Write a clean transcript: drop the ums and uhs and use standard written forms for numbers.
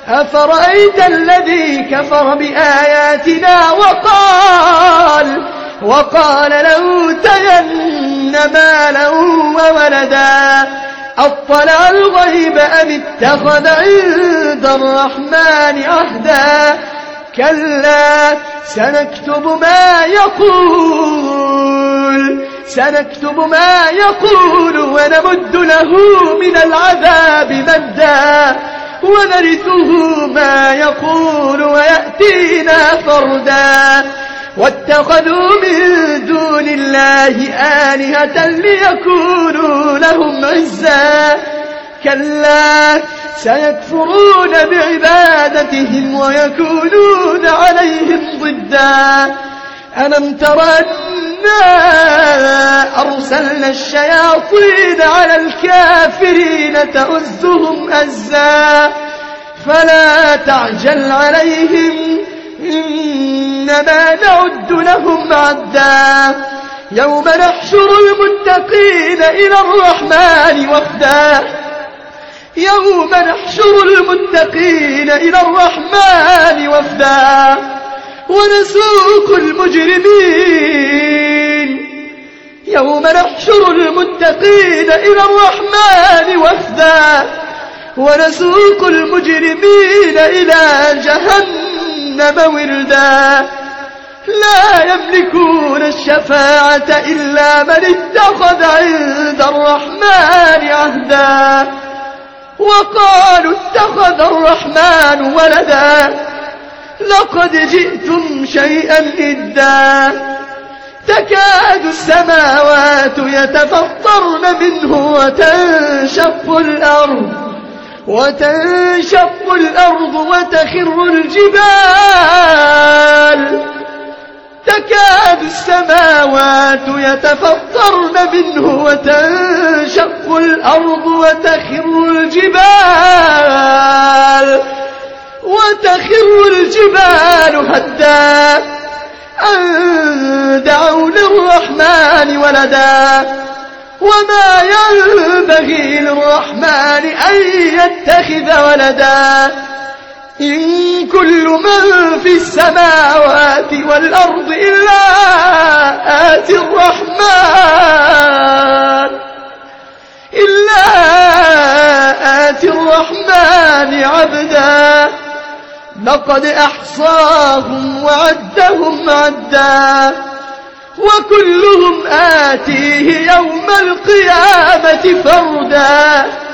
أفرأيت الذي كفر بآياتنا وقال لأوتين مالا وولدا أطلع الغيب أم اتخذ عند الرحمن عهدا كلا سنكتب ما يقول ونمد له من العذاب مدا ونرثه ما يقول ويأتينا فردا واتخذوا من دون الله آلهة ليكونوا لهم عزا كلا سيكفرون بعبادتهم ويكونون عليهم ضدا ألم تر أنا أرسلنا الشياطين على الكافرين تؤزهم أزا فلا تعجل عليهم إنما نعد لهم عدا يوم نحشر المتقين إلى الرحمن وفدا ونسوق المجرمين إلى جهنم وردا لا يملكون الشفاعة إلا من اتخذ عند الرحمن عهدا وقالوا اتخذ الرحمن ولدا لقد جئتم شيئا إدا تكاد السماوات يتفطرن منه وتنشق الأرض وتخر الجبال هدا أن دعوا للرحمن ولدا وما ينبغي للرحمن أن يتخذ ولدا إن كل من في السماوات والأرض إلا آتي الرحمن عبدا لقد أحصاهم وعدهم عدا وكلهم آتيه يوم القيامة فردا